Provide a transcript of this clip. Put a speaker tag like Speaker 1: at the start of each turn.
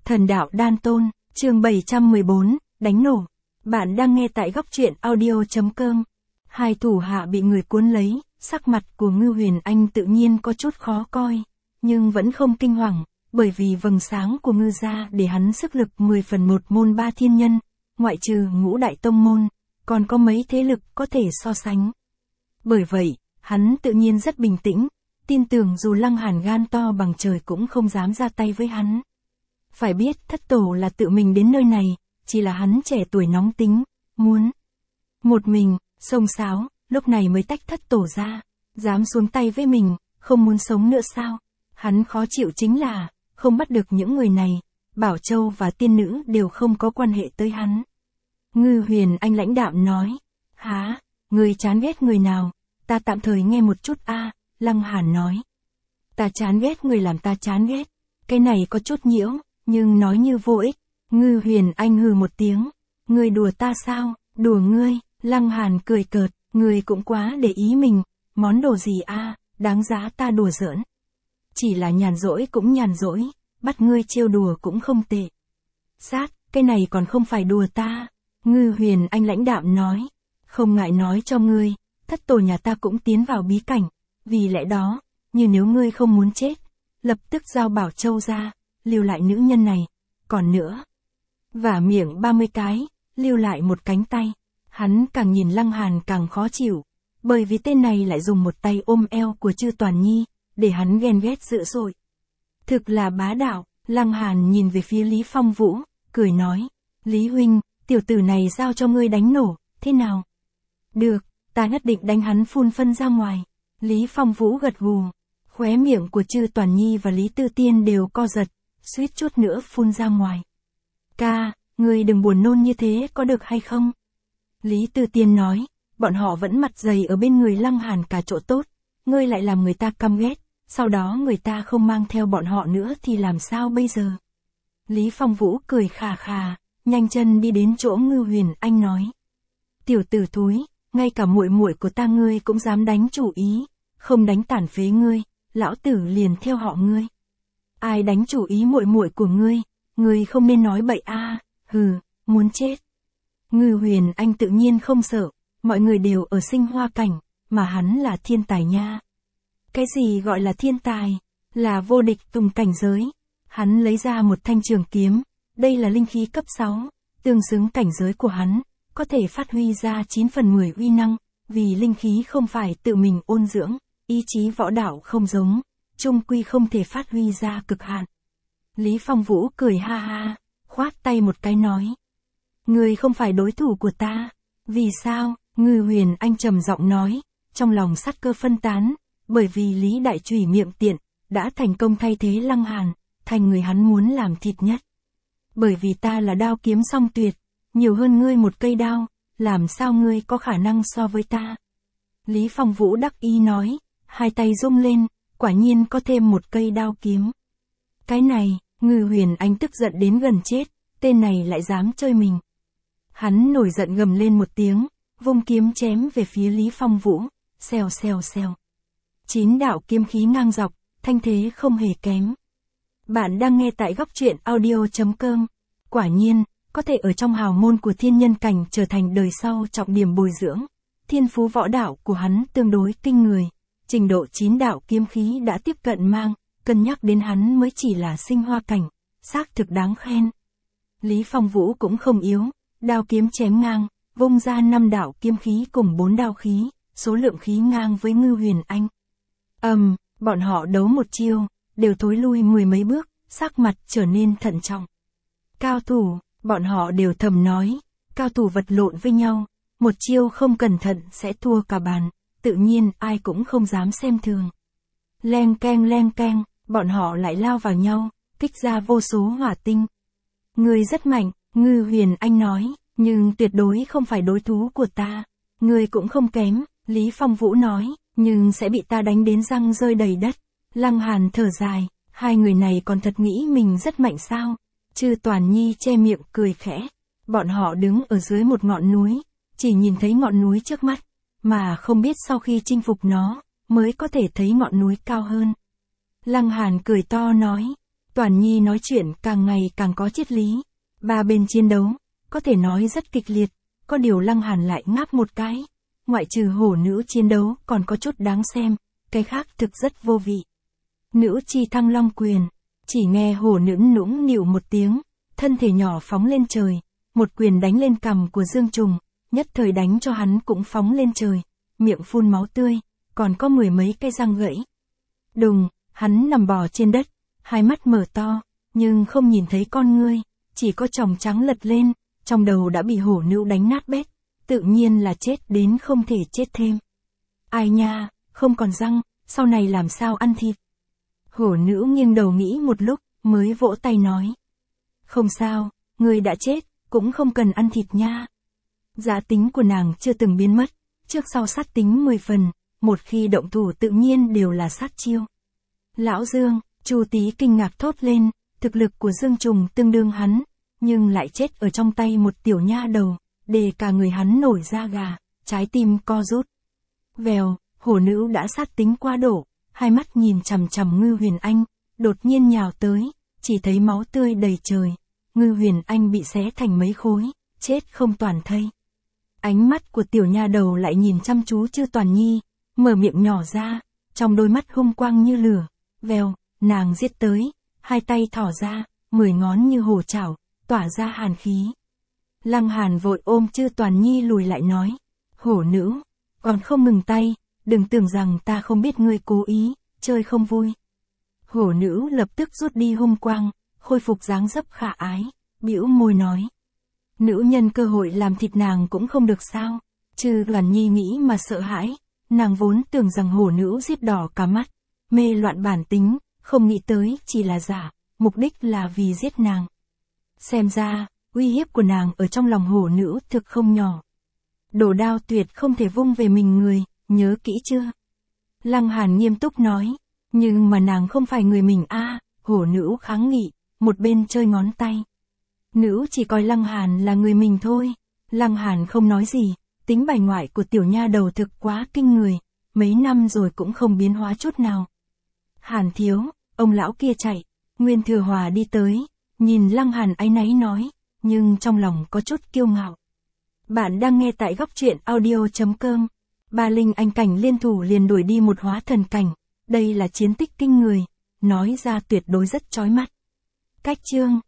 Speaker 1: Thần đạo đan tôn, chương 714, đánh nổ. Bạn đang nghe tại góc truyện audio.com. Hai thủ hạ bị người cuốn lấy, sắc mặt của Ngư Huyền Anh tự nhiên có chút khó coi, nhưng vẫn không kinh hoàng, bởi vì vầng sáng của Ngư gia để hắn sức lực 10 phần 1 môn 3 thiên nhân, ngoại trừ ngũ đại tông môn, còn có mấy thế lực có thể so sánh. Bởi vậy, hắn tự nhiên rất bình tĩnh, tin tưởng dù Lăng Hàn gan to bằng trời cũng không dám ra tay với hắn. Phải biết thất tổ là tự mình đến nơi này, chỉ là hắn trẻ tuổi nóng tính, muốn một mình, xông xáo, lúc này mới tách thất tổ ra, dám xuống tay với mình, không muốn sống nữa sao? Hắn khó chịu chính là, không bắt được những người này, Bảo Châu và tiên nữ đều không có quan hệ tới hắn. Ngư Huyền Anh lãnh đạm nói, hả, người chán ghét người nào, ta tạm thời nghe một chút a. Lăng Hàn nói. Ta chán ghét người làm ta chán ghét, cái này có chút nhiễu, nhưng nói như vô ích. Ngư Huyền Anh hừ một tiếng, ngươi đùa ta sao, đùa ngươi, Lăng Hàn cười cợt, ngươi cũng quá để ý mình, món đồ gì a, đáng giá ta đùa giỡn. Chỉ là nhàn rỗi cũng nhàn rỗi, bắt ngươi trêu đùa cũng không tệ. Sát, cái này còn không phải đùa ta. Ngư Huyền Anh lãnh đạm nói, không ngại nói cho ngươi, thất tổ nhà ta cũng tiến vào bí cảnh, vì lẽ đó, như nếu ngươi không muốn chết, lập tức giao Bảo Châu ra, lưu lại nữ nhân này, còn nữa, vả miệng 30 cái, lưu lại một cánh tay. Hắn càng nhìn Lăng Hàn càng khó chịu, bởi vì tên này lại dùng một tay ôm eo của Chư Toàn Nhi, để hắn ghen ghét dữ dội. Thực là bá đạo. Lăng Hàn nhìn về phía Lý Phong Vũ, cười nói, Lý huynh, tiểu tử này giao cho ngươi đánh nổ, thế nào? Được, ta nhất định đánh hắn phun phân ra ngoài. Lý Phong Vũ gật gù, khóe miệng của Chư Toàn Nhi và Lý Tư Tiên đều co giật, suýt chút nữa phun ra ngoài. Ca, ngươi đừng buồn nôn như thế có được hay không? Lý Tư Tiên nói, bọn họ vẫn mặt dày ở bên người Lăng Hàn cả chỗ tốt, ngươi lại làm người ta căm ghét, sau đó người ta không mang theo bọn họ nữa thì làm sao bây giờ? Lý Phong Vũ cười khà khà, nhanh chân đi đến chỗ Ngư Huyền Anh nói. Tiểu tử thúi, ngay cả muội muội của ta ngươi cũng dám đánh chủ ý, không đánh tàn phế ngươi, lão tử liền theo họ ngươi. Ai đánh chủ ý muội muội của ngươi không nên nói bậy a, hừ, muốn chết. Ngư Huyền Anh tự nhiên không sợ, mọi người đều ở sinh hoa cảnh, mà hắn là thiên tài nha. Cái gì gọi là thiên tài? Là vô địch tùng cảnh giới. Hắn lấy ra một thanh trường kiếm, đây là linh khí cấp 6, tương xứng cảnh giới của hắn, có thể phát huy ra 9 phần 10 uy năng, vì linh khí không phải tự mình ôn dưỡng, ý chí võ đạo không giống, chung quy không thể phát huy ra cực hạn. Lý Phong Vũ cười ha ha, khoát tay một cái nói. Ngươi không phải đối thủ của ta. Vì sao? Ngư Huyền Anh trầm giọng nói, trong lòng sát cơ phân tán, bởi vì Lý Đại Chủy miệng tiện, đã thành công thay thế Lăng Hàn, thành người hắn muốn làm thịt nhất. Bởi vì ta là đao kiếm song tuyệt, nhiều hơn ngươi một cây đao, làm sao ngươi có khả năng so với ta? Lý Phong Vũ đắc ý nói, hai tay rung lên, quả nhiên có thêm một cây đao kiếm. Cái này, Ngư Huyền Anh tức giận đến gần chết, tên này lại dám chơi mình. Hắn nổi giận gầm lên một tiếng, vung kiếm chém về phía Lý Phong Vũ, xèo xèo xèo. 9 đạo kiếm khí ngang dọc, thanh thế không hề kém. Bạn đang nghe tại góc truyện audio.com. Quả nhiên, có thể ở trong hào môn của thiên nhân cảnh trở thành đời sau trọng điểm bồi dưỡng. Thiên phú võ đạo của hắn tương đối kinh người. Trình độ 9 đạo kiếm khí đã tiếp cận mang, cân nhắc đến hắn mới chỉ là sinh hoa cảnh, xác thực đáng khen. Lý Phong Vũ cũng không yếu, đao kiếm chém ngang, vung ra 5 đạo kiếm khí cùng 4 đao khí, số lượng khí ngang với Ngư Huyền Anh. Bọn họ đấu một chiêu, đều thối lui 10 mấy bước, sắc mặt trở nên thận trọng. Cao thủ, bọn họ đều thầm nói, cao thủ vật lộn với nhau, một chiêu không cẩn thận sẽ thua cả bàn, tự nhiên ai cũng không dám xem thường. Leng keng, bọn họ lại lao vào nhau, kích ra vô số hỏa tinh. Ngươi rất mạnh, Ngư Huyền Anh nói, nhưng tuyệt đối không phải đối thủ của ta. Ngươi cũng không kém, Lý Phong Vũ nói, nhưng sẽ bị ta đánh đến răng rơi đầy đất. Lăng Hàn thở dài, hai người này còn thật nghĩ mình rất mạnh sao? Chư Toàn Nhi che miệng cười khẽ. Bọn họ đứng ở dưới một ngọn núi, chỉ nhìn thấy ngọn núi trước mắt, mà không biết sau khi chinh phục nó, mới có thể thấy ngọn núi cao hơn. Lăng Hàn cười to nói, Toản Nhi nói chuyện càng ngày càng có triết lý. Ba bên chiến đấu, có thể nói rất kịch liệt, có điều Lăng Hàn lại ngáp một cái. Ngoại trừ hổ nữ chiến đấu còn có chút đáng xem, cái khác thực rất vô vị. Nữ chi thăng long quyền, chỉ nghe hổ nữ nũng nịu một tiếng, thân thể nhỏ phóng lên trời, một quyền đánh lên cằm của Dương Trùng, nhất thời đánh cho hắn cũng phóng lên trời, miệng phun máu tươi, còn có 10 mấy cây răng gãy. Đùng, hắn nằm bò trên đất, hai mắt mở to, nhưng không nhìn thấy con ngươi, chỉ có tròng trắng lật lên, trong đầu đã bị hổ nữ đánh nát bét, tự nhiên là chết đến không thể chết thêm. Ai nha, không còn răng, sau này làm sao ăn thịt? Hổ nữ nghiêng đầu nghĩ một lúc, mới vỗ tay nói. Không sao, người đã chết, cũng không cần ăn thịt nha. Giá tính của nàng chưa từng biến mất, trước sau sát tính 10 phần, một khi động thủ tự nhiên đều là sát chiêu. Lão Dương, Chu Tý kinh ngạc thốt lên, thực lực của Dương Trùng tương đương hắn, nhưng lại chết ở trong tay một tiểu nha đầu, để cả người hắn nổi da gà, trái tim co rút. Vèo, hổ nữ đã sát tính quá độ, hai mắt nhìn chằm chằm Ngư Huyền Anh, đột nhiên nhào tới, chỉ thấy máu tươi đầy trời, Ngư Huyền Anh bị xé thành mấy khối, chết không toàn thây. Ánh mắt của tiểu nha đầu lại nhìn chăm chú Chư Toản Nhi, mở miệng nhỏ ra, trong đôi mắt hung quang như lửa, vèo, nàng giết tới, hai tay thỏ ra, 10 ngón như hổ chảo, tỏa ra hàn khí. Lăng Hàn vội ôm Chư Toản Nhi lùi lại nói, hổ nữ, còn không ngừng tay, đừng tưởng rằng ta không biết ngươi cố ý, chơi không vui. Hổ nữ lập tức rút đi hung quang, khôi phục dáng dấp khả ái, bĩu môi nói. Nữ nhân cơ hội làm thịt nàng cũng không được sao. Chư Toản Nhi nghĩ mà sợ hãi, nàng vốn tưởng rằng hổ nữ giết đỏ cả mắt, mê loạn bản tính, không nghĩ tới chỉ là giả, mục đích là vì giết nàng. Xem ra, uy hiếp của nàng ở trong lòng hổ nữ thực không nhỏ. Đồ đao tuyệt không thể vung về mình người, nhớ kỹ chưa? Lăng Hàn nghiêm túc nói, nhưng mà nàng không phải người mình a. Hổ nữ kháng nghị, một bên chơi ngón tay. Nữ chỉ coi Lăng Hàn là người mình thôi. Lăng Hàn không nói gì, tính bài ngoại của tiểu nha đầu thực quá kinh người, mấy năm rồi cũng không biến hóa chút nào. Hàn thiếu, ông lão kia chạy, Nguyên Thừa Hòa đi tới, nhìn Lăng Hàn áy náy nói, nhưng trong lòng có chút kiêu ngạo. Bạn đang nghe tại góc truyện audio.com. Ba linh anh cảnh liên thủ liền đuổi đi một hóa thần cảnh, đây là chiến tích kinh người, nói ra tuyệt đối rất chói mắt. Cách chương